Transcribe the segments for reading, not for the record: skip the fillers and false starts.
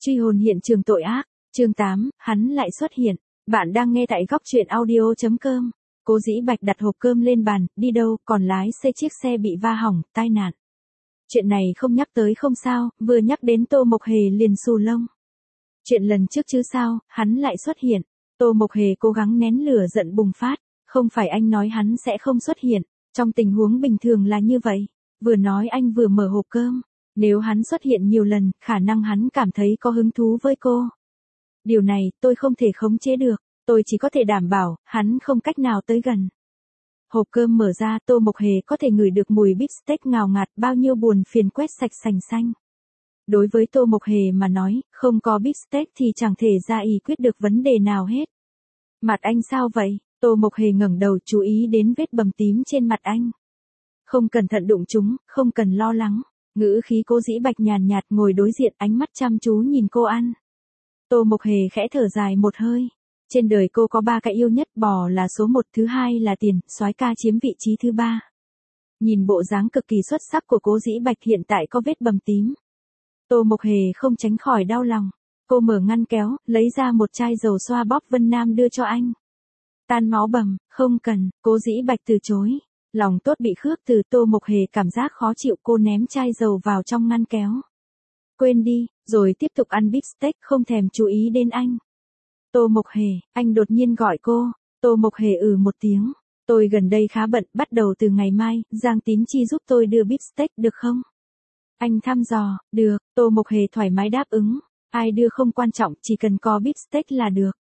Truy hồn hiện trường tội ác, chương 8, hắn lại xuất hiện. Bạn đang nghe tại góc truyện audio.com. Cố Dĩ Bạch đặt hộp cơm lên bàn, đi đâu, còn lái chiếc xe bị va hỏng, tai nạn. Chuyện này không nhắc tới không sao, vừa nhắc đến Tô Mộc Hề liền xù lông. Chuyện lần trước chứ sao, hắn lại xuất hiện. Tô Mộc Hề cố gắng nén lửa giận bùng phát, không phải anh nói hắn sẽ không xuất hiện, trong tình huống bình thường là như vậy. Vừa nói anh vừa mở hộp cơm. Nếu hắn xuất hiện nhiều lần, khả năng hắn cảm thấy có hứng thú với cô. Điều này, tôi không thể khống chế được, tôi chỉ có thể đảm bảo, hắn không cách nào tới gần. Hộp cơm mở ra, Tô Mộc Hề có thể ngửi được mùi bít tết ngào ngạt, bao nhiêu buồn phiền quét sạch sành xanh. Đối với Tô Mộc Hề mà nói, không có bít tết thì chẳng thể ra ý quyết được vấn đề nào hết. Mặt anh sao vậy? Tô Mộc Hề ngẩng đầu chú ý đến vết bầm tím trên mặt anh. Không cẩn thận đụng chúng, không cần lo lắng. Ngữ khí Cố Dĩ Bạch nhàn nhạt ngồi đối diện, ánh mắt chăm chú nhìn cô ăn. Tô Mộc Hề khẽ thở dài một hơi. Trên đời cô có 3 cái yêu nhất, bò là số 1, thứ hai là tiền, soái ca chiếm vị trí thứ 3. Nhìn bộ dáng cực kỳ xuất sắc của Cố Dĩ Bạch hiện tại có vết bầm tím. Tô Mộc Hề không tránh khỏi đau lòng. Cô mở ngăn kéo, lấy ra một chai dầu xoa bóp Vân Nam đưa cho anh. Tan máu bầm, không cần, Cố Dĩ Bạch từ chối. Lòng tốt bị khước từ, Tô Mộc Hề cảm giác khó chịu, cô ném chai dầu vào trong ngăn kéo. Quên đi, rồi tiếp tục ăn bít tết, không thèm chú ý đến anh. Tô Mộc Hề, anh đột nhiên gọi cô. Tô Mộc Hề một tiếng. Tôi gần đây khá bận, bắt đầu từ ngày mai, Giang Tín Chi giúp tôi đưa bít tết được không? Anh thăm dò, được, Tô Mộc Hề thoải mái đáp ứng. Ai đưa không quan trọng, chỉ cần có bít tết là được.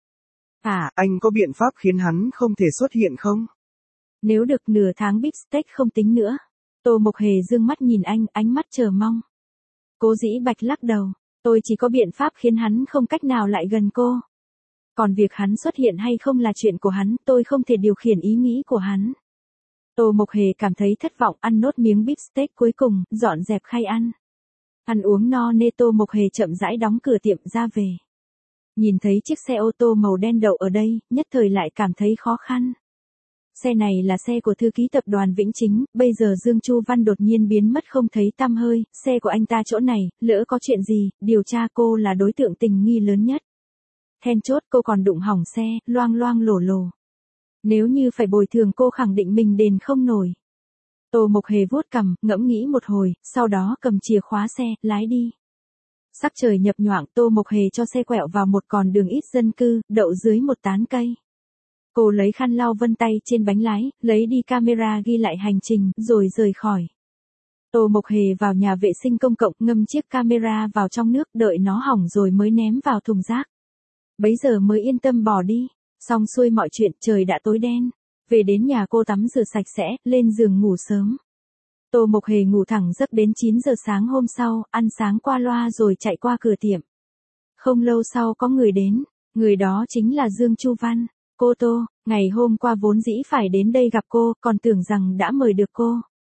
Anh có biện pháp khiến hắn không thể xuất hiện không? Nếu được nửa tháng bít tết không tính nữa. Tô Mộc Hề dương mắt nhìn anh, ánh mắt chờ mong. Cố Dĩ Bạch lắc đầu. Tôi chỉ có biện pháp khiến hắn không cách nào lại gần cô. Còn việc hắn xuất hiện hay không là chuyện của hắn, tôi không thể điều khiển ý nghĩ của hắn. Tô Mộc Hề cảm thấy thất vọng, ăn nốt miếng bít tết cuối cùng, dọn dẹp khay ăn. Ăn uống no nê, Tô Mộc Hề chậm rãi đóng cửa tiệm ra về. Nhìn thấy chiếc xe ô tô màu đen đậu ở đây, nhất thời lại cảm thấy khó khăn. Xe này là xe của thư ký tập đoàn Vĩnh Chính, bây giờ Dương Chu Văn đột nhiên biến mất không thấy tăm hơi, xe của anh ta chỗ này, lỡ có chuyện gì, điều tra cô là đối tượng tình nghi lớn nhất. Then chốt cô còn đụng hỏng xe, loang loang lổ lổ. Nếu như phải bồi thường cô khẳng định mình đền không nổi. Tô Mộc Hề vuốt cằm, ngẫm nghĩ một hồi, sau đó cầm chìa khóa xe, lái đi. Sắc trời nhập nhoạng, Tô Mộc Hề cho xe quẹo vào một con đường ít dân cư, đậu dưới một tán cây. Cô lấy khăn lau vân tay trên bánh lái, lấy đi camera ghi lại hành trình, rồi rời khỏi. Tô Mộc Hề vào nhà vệ sinh công cộng, ngâm chiếc camera vào trong nước, đợi nó hỏng rồi mới ném vào thùng rác. Bấy giờ mới yên tâm bỏ đi. Xong xuôi mọi chuyện, trời đã tối đen. Về đến nhà cô tắm rửa sạch sẽ, lên giường ngủ sớm. Tô Mộc Hề ngủ thẳng giấc đến 9 giờ sáng hôm sau, ăn sáng qua loa rồi chạy qua cửa tiệm. Không lâu sau có người đến, người đó chính là Dương Chu Văn. Cô Tô, ngày hôm qua vốn dĩ phải đến đây gặp cô, còn tưởng rằng đã mời được cô.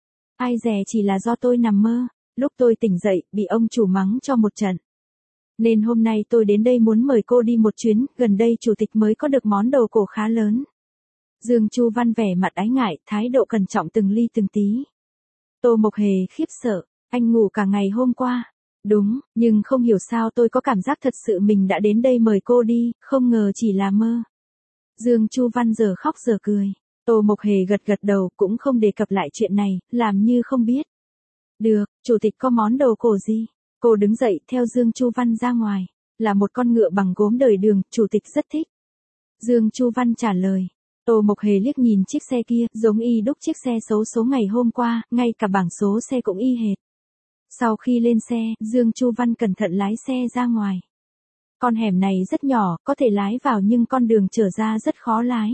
Ai dè chỉ là do tôi nằm mơ, lúc tôi tỉnh dậy, bị ông chủ mắng cho một trận. Nên hôm nay tôi đến đây muốn mời cô đi một chuyến, gần đây chủ tịch mới có được món đồ cổ khá lớn. Dương Chu Văn vẻ mặt ái ngại, thái độ cẩn trọng từng ly từng tí. Tô Mộc Hề khiếp sợ, anh ngủ cả ngày hôm qua. Đúng, nhưng không hiểu sao tôi có cảm giác thật sự mình đã đến đây mời cô đi, không ngờ chỉ là mơ. Dương Chu Văn giờ khóc giờ cười. Tô Mộc Hề gật đầu, cũng không đề cập lại chuyện này, làm như không biết. Được, chủ tịch có món đồ cổ gì? Cô đứng dậy, theo Dương Chu Văn ra ngoài. Là một con ngựa bằng gốm đời Đường, chủ tịch rất thích. Dương Chu Văn trả lời. Tô Mộc Hề liếc nhìn chiếc xe kia, giống y đúc chiếc xe xấu số ngày hôm qua, ngay cả bảng số xe cũng y hệt. Sau khi lên xe, Dương Chu Văn cẩn thận lái xe ra ngoài. Con hẻm này rất nhỏ, có thể lái vào nhưng con đường trở ra rất khó lái.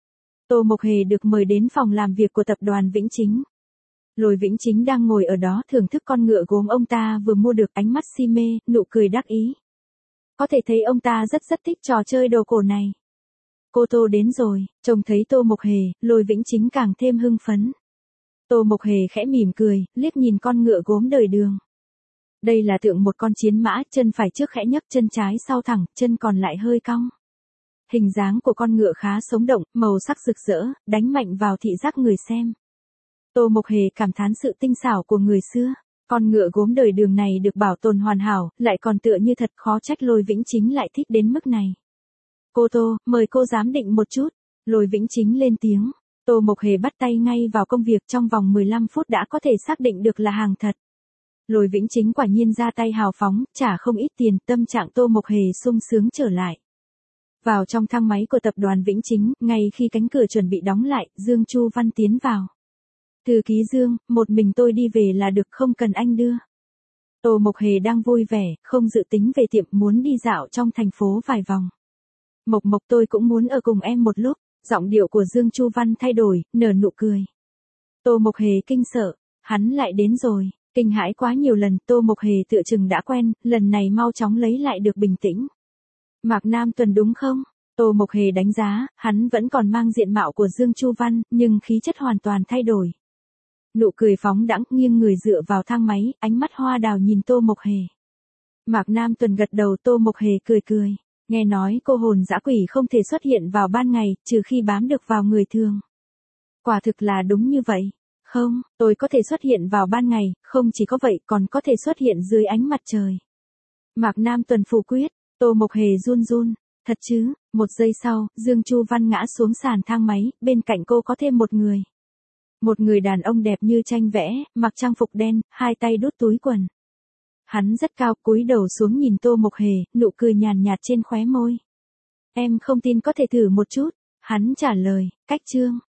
Tô Mộc Hề được mời đến phòng làm việc của tập đoàn Vĩnh Chính. Lôi Vĩnh Chính đang ngồi ở đó thưởng thức con ngựa gốm ông ta vừa mua được, ánh mắt si mê, nụ cười đắc ý. Có thể thấy ông ta rất thích trò chơi đồ cổ này. Cô Tô đến rồi, trông thấy Tô Mộc Hề, Lôi Vĩnh Chính càng thêm hưng phấn. Tô Mộc Hề khẽ mỉm cười, liếc nhìn con ngựa gốm đời Đường. Đây là tượng một con chiến mã, chân phải trước khẽ nhấc, chân trái sau thẳng, chân còn lại hơi cong. Hình dáng của con ngựa khá sống động, màu sắc rực rỡ, đánh mạnh vào thị giác người xem. Tô Mộc Hề cảm thán sự tinh xảo của người xưa. Con ngựa gốm đời Đường này được bảo tồn hoàn hảo, lại còn tựa như thật, khó trách Lôi Vĩnh Chính lại thích đến mức này. Cô Tô, mời cô giám định một chút. Lôi Vĩnh Chính lên tiếng. Tô Mộc Hề bắt tay ngay vào công việc, trong vòng 15 phút đã có thể xác định được là hàng thật. Lôi Vĩnh Chính quả nhiên ra tay hào phóng, trả không ít tiền, tâm trạng Tô Mộc Hề sung sướng trở lại. Vào trong thang máy của tập đoàn Vĩnh Chính, ngay khi cánh cửa chuẩn bị đóng lại, Dương Chu Văn tiến vào. Thư ký Dương, một mình tôi đi về là được, không cần anh đưa. Tô Mộc Hề đang vui vẻ, không dự tính về tiệm, muốn đi dạo trong thành phố vài vòng. Mộc Mộc, tôi cũng muốn ở cùng em một lúc. Giọng điệu của Dương Chu Văn thay đổi, nở nụ cười. Tô Mộc Hề kinh sợ, hắn lại đến rồi. Kinh hãi quá nhiều lần, Tô Mộc Hề tựa chừng đã quen, lần này mau chóng lấy lại được bình tĩnh. Mạc Nam Tuần đúng không? Tô Mộc Hề đánh giá, hắn vẫn còn mang diện mạo của Dương Chu Văn, nhưng khí chất hoàn toàn thay đổi. Nụ cười phóng đãng, nghiêng người dựa vào thang máy, ánh mắt hoa đào nhìn Tô Mộc Hề. Mạc Nam Tuần gật đầu, Tô Mộc Hề cười cười. Nghe nói cô hồn dã quỷ không thể xuất hiện vào ban ngày, trừ khi bám được vào người thường. Quả thực là đúng như vậy. Không, tôi có thể xuất hiện vào ban ngày, không chỉ có vậy còn có thể xuất hiện dưới ánh mặt trời. Mạc Nam Tuần phủ quyết, Tô Mộc Hề run run. Thật chứ? Một giây sau, Dương Chu Văn ngã xuống sàn thang máy, bên cạnh cô có thêm một người. Một người đàn ông đẹp như tranh vẽ, mặc trang phục đen, hai tay đút túi quần. Hắn rất cao, cúi đầu xuống nhìn Tô Mộc Hề, nụ cười nhàn nhạt trên khóe môi. Em không tin, có thể thử một chút. Hắn trả lời, cách chương.